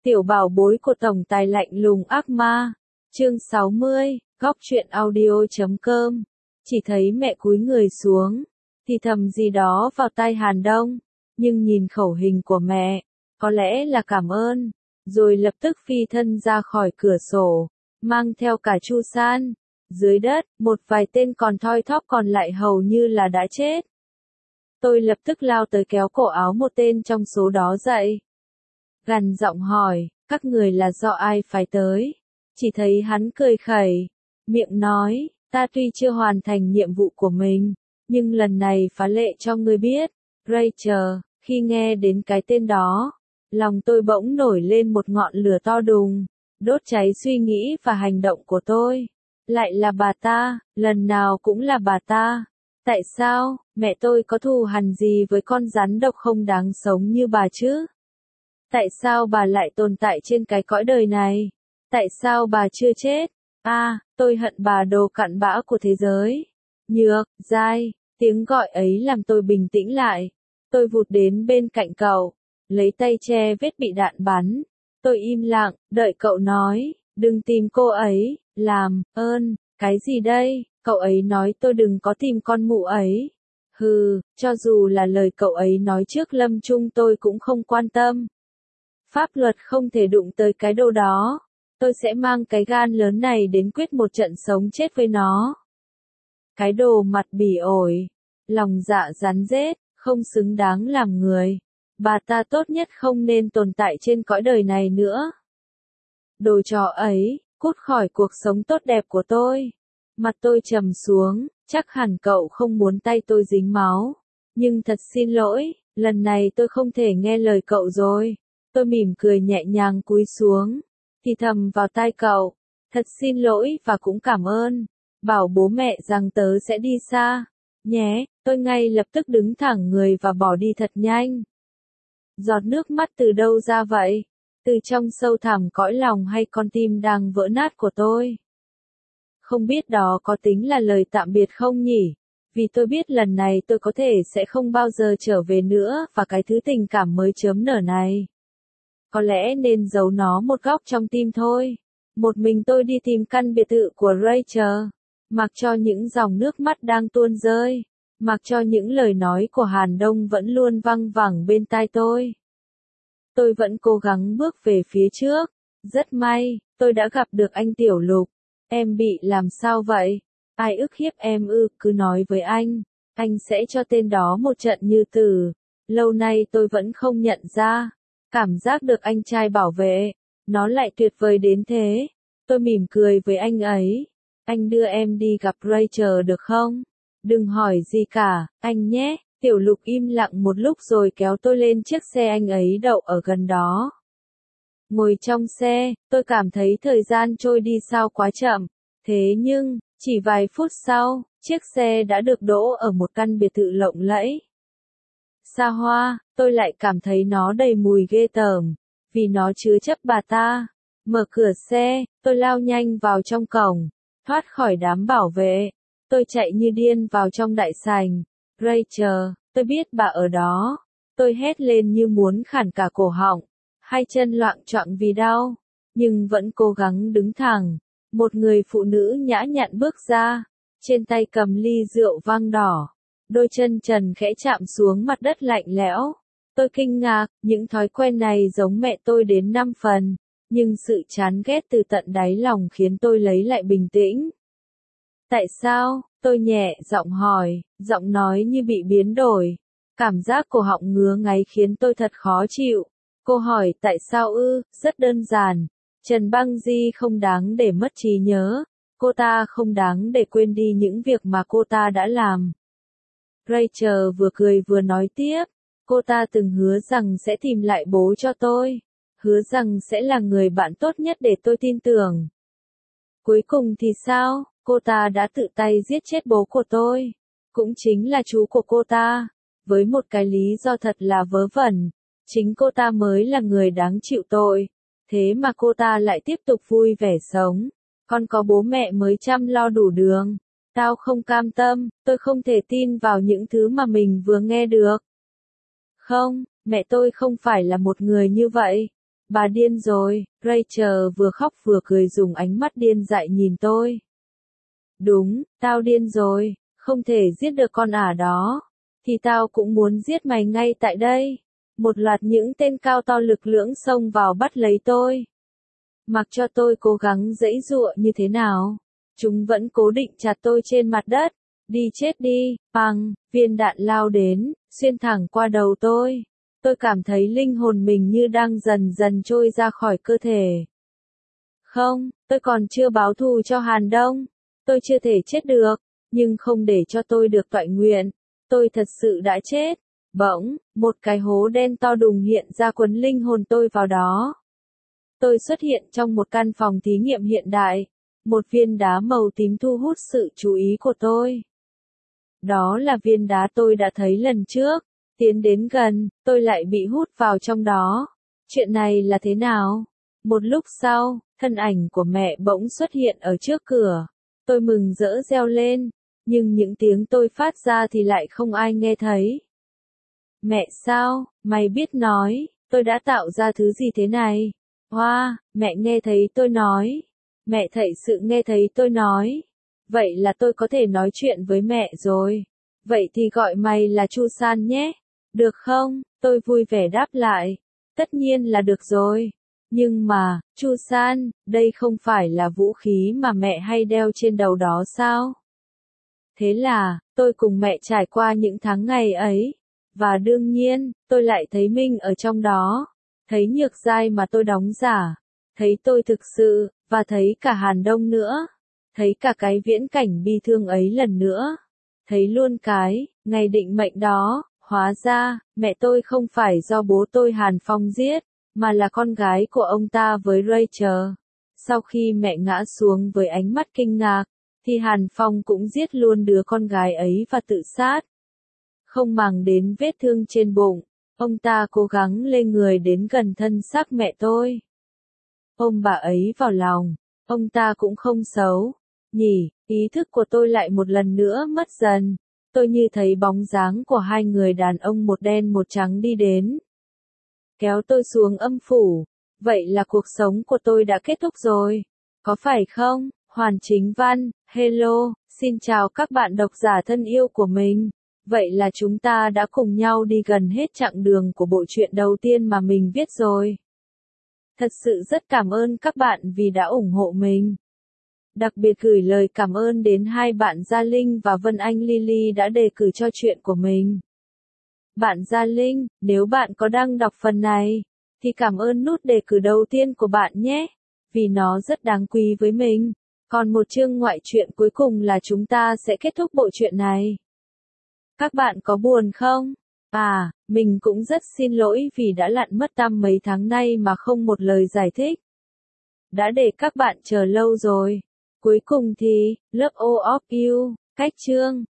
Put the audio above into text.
Tiểu bảo bối của tổng tài lạnh lùng ác ma. Chương 60, góc truyện audio.com. Chỉ thấy mẹ cúi người xuống, thì thầm gì đó vào tai Hàn Đông, nhưng nhìn khẩu hình của mẹ, có lẽ là cảm ơn, rồi lập tức phi thân ra khỏi cửa sổ, mang theo cả Chu San. Dưới đất, một vài tên còn thoi thóp còn lại hầu như là đã chết. Tôi lập tức lao tới kéo cổ áo một tên trong số đó dậy. Gằn giọng hỏi, các người là do ai phái tới? Chỉ thấy hắn cười khẩy, miệng nói, ta tuy chưa hoàn thành nhiệm vụ của mình, nhưng lần này phá lệ cho ngươi biết. Rachel, khi nghe đến cái tên đó, lòng tôi bỗng nổi lên một ngọn lửa to đùng, đốt cháy suy nghĩ và hành động của tôi. Lại là bà ta, lần nào cũng là bà ta. Tại sao, mẹ tôi có thù hằn gì với con rắn độc không đáng sống như bà chứ? Tại sao bà lại tồn tại trên cái cõi đời này? Tại sao bà chưa chết? Tôi hận bà đồ cặn bã của thế giới. Nhược, dai, tiếng gọi ấy làm tôi bình tĩnh lại. Tôi vụt đến bên cạnh cậu, lấy tay che vết bị đạn bắn. Tôi im lặng, đợi cậu nói, đừng tìm cô ấy, làm ơn, cái gì đây? Cậu ấy nói tôi đừng có tìm con mụ ấy. Hừ, cho dù là lời cậu ấy nói trước lâm chung tôi cũng không quan tâm. Pháp luật không thể đụng tới cái đồ đó. Tôi sẽ mang cái gan lớn này đến quyết một trận sống chết với nó. Cái đồ mặt bỉ ổi, lòng dạ rắn rết, không xứng đáng làm người. Bà ta tốt nhất không nên tồn tại trên cõi đời này nữa. Đồ chó ấy, cút khỏi cuộc sống tốt đẹp của tôi. Mặt tôi trầm xuống, chắc hẳn cậu không muốn tay tôi dính máu. Nhưng thật xin lỗi, lần này tôi không thể nghe lời cậu rồi. Tôi mỉm cười nhẹ nhàng cúi xuống, thì thầm vào tai cậu, thật xin lỗi và cũng cảm ơn. Bảo bố mẹ rằng tớ sẽ đi xa, nhé. Tôi ngay lập tức đứng thẳng người và bỏ đi thật nhanh. Giọt nước mắt từ đâu ra vậy? Từ trong sâu thẳm cõi lòng hay con tim đang vỡ nát của tôi? Không biết đó có tính là lời tạm biệt không nhỉ? Vì tôi biết lần này tôi có thể sẽ không bao giờ trở về nữa và cái thứ tình cảm mới chớm nở này. Có lẽ nên giấu nó một góc trong tim thôi. Một mình tôi đi tìm căn biệt thự của Rachel, mặc cho những dòng nước mắt đang tuôn rơi, mặc cho những lời nói của Hàn Đông vẫn luôn văng vẳng bên tai tôi. Tôi vẫn cố gắng bước về phía trước. Rất may, tôi đã gặp được anh Tiểu Lục. Em bị làm sao vậy? Ai ức hiếp em ư? Cứ nói với anh sẽ cho tên đó một trận như tử. Lâu nay tôi vẫn không nhận ra. Cảm giác được anh trai bảo vệ, nó lại tuyệt vời đến thế. Tôi mỉm cười với anh ấy. Anh đưa em đi gặp Rachel được không? Đừng hỏi gì cả, anh nhé. Tiểu Lục im lặng một lúc rồi kéo tôi lên chiếc xe anh ấy đậu ở gần đó. Ngồi trong xe, tôi cảm thấy thời gian trôi đi sao quá chậm. Thế nhưng, chỉ vài phút sau, chiếc xe đã được đỗ ở một căn biệt thự lộng lẫy. Xa hoa, tôi lại cảm thấy nó đầy mùi ghê tởm, vì nó chứa chấp bà ta. Mở cửa xe, tôi lao nhanh vào trong cổng, thoát khỏi đám bảo vệ. Tôi chạy như điên vào trong đại sảnh. Rachel, tôi biết bà ở đó. Tôi hét lên như muốn khản cả cổ họng, hai chân loạng choạng vì đau, nhưng vẫn cố gắng đứng thẳng. Một người phụ nữ nhã nhặn bước ra, trên tay cầm ly rượu vang đỏ. Đôi chân trần khẽ chạm xuống mặt đất lạnh lẽo. Tôi kinh ngạc, những thói quen này giống mẹ tôi đến 5 phần, nhưng sự chán ghét từ tận đáy lòng khiến tôi lấy lại bình tĩnh. Tại sao? Tôi nhẹ giọng hỏi, giọng nói như bị biến đổi. Cảm giác cổ họng ngứa ngáy khiến tôi thật khó chịu. Cô hỏi tại sao ư? Rất đơn giản. Trần Băng Di không đáng để mất trí nhớ. Cô ta không đáng để quên đi những việc mà cô ta đã làm. Rachel vừa cười vừa nói tiếp. Cô ta từng hứa rằng sẽ tìm lại bố cho tôi. Hứa rằng sẽ là người bạn tốt nhất để tôi tin tưởng. Cuối cùng thì sao? Cô ta đã tự tay giết chết bố của tôi. Cũng chính là chú của cô ta. Với một cái lý do thật là vớ vẩn. Chính cô ta mới là người đáng chịu tội. Thế mà cô ta lại tiếp tục vui vẻ sống. Con có bố mẹ mới chăm lo đủ đường. Tao không cam tâm, tôi không thể tin vào những thứ mà mình vừa nghe được. Không, mẹ tôi không phải là một người như vậy. Bà điên rồi, Rachel vừa khóc vừa cười dùng ánh mắt điên dại nhìn tôi. Đúng, tao điên rồi, không thể giết được con ả đó. Thì tao cũng muốn giết mày ngay tại đây. Một loạt những tên cao to lực lưỡng xông vào bắt lấy tôi. Mặc cho tôi cố gắng giãy giụa như thế nào, chúng vẫn cố định chặt tôi trên mặt đất. Đi chết đi, bằng, viên đạn lao đến, xuyên thẳng qua đầu tôi. Tôi cảm thấy linh hồn mình như đang dần dần trôi ra khỏi cơ thể. Không, tôi còn chưa báo thù cho Hàn Đông. Tôi chưa thể chết được, nhưng không để cho tôi được toại nguyện. Tôi thật sự đã chết. Bỗng, một cái hố đen to đùng hiện ra quấn linh hồn tôi vào đó. Tôi xuất hiện trong một căn phòng thí nghiệm hiện đại. Một viên đá màu tím thu hút sự chú ý của tôi. Đó là viên đá tôi đã thấy lần trước. Tiến đến gần, tôi lại bị hút vào trong đó. Chuyện này là thế nào? Một lúc sau, thân ảnh của mẹ bỗng xuất hiện ở trước cửa. Tôi mừng rỡ reo lên, nhưng những tiếng tôi phát ra thì lại không ai nghe thấy. Mẹ sao, mày biết nói, tôi đã tạo ra thứ gì thế này? Hoa, mẹ nghe thấy tôi nói. Mẹ thật sự nghe thấy tôi nói. Vậy là tôi có thể nói chuyện với mẹ rồi. Vậy thì gọi mày là Chu San nhé. Được không? Tôi vui vẻ đáp lại. Tất nhiên là được rồi. Nhưng mà, Chu San, đây không phải là vũ khí mà mẹ hay đeo trên đầu đó sao? Thế là, tôi cùng mẹ trải qua những tháng ngày ấy. Và đương nhiên, tôi lại thấy mình ở trong đó. Thấy Nhược Giai mà tôi đóng giả. Thấy tôi thực sự, và thấy cả Hàn Đông nữa. Thấy cả cái viễn cảnh bi thương ấy lần nữa. Thấy luôn cái, ngày định mệnh đó. Hóa ra, mẹ tôi không phải do bố tôi Hàn Phong giết, mà là con gái của ông ta với Rachel. Sau khi mẹ ngã xuống với ánh mắt kinh ngạc, thì Hàn Phong cũng giết luôn đứa con gái ấy và tự sát. Không màng đến vết thương trên bụng, ông ta cố gắng lê người đến gần thân xác mẹ tôi. Ôm bà ấy vào lòng, ông ta cũng không xấu. Nhỉ, ý thức của tôi lại một lần nữa mất dần. Tôi như thấy bóng dáng của hai người đàn ông một đen một trắng đi đến. Kéo tôi xuống âm phủ. Vậy là cuộc sống của tôi đã kết thúc rồi. Có phải không? Hoàn Chính Văn, hello, xin chào các bạn độc giả thân yêu của mình. Vậy là chúng ta đã cùng nhau đi gần hết chặng đường của bộ truyện đầu tiên mà mình viết rồi. Thật sự rất cảm ơn các bạn vì đã ủng hộ mình. Đặc biệt gửi lời cảm ơn đến hai bạn Gia Linh và Vân Anh Lily đã đề cử cho chuyện của mình. Bạn Gia Linh, nếu bạn có đang đọc phần này, thì cảm ơn nút đề cử đầu tiên của bạn nhé, vì nó rất đáng quý với mình. Còn một chương ngoại truyện cuối cùng là chúng ta sẽ kết thúc bộ truyện này. Các bạn có buồn không? À, mình cũng rất xin lỗi vì đã lặn mất tăm mấy tháng nay mà không một lời giải thích. Đã để các bạn chờ lâu rồi. Cuối cùng thì, Love All of You, cách chương.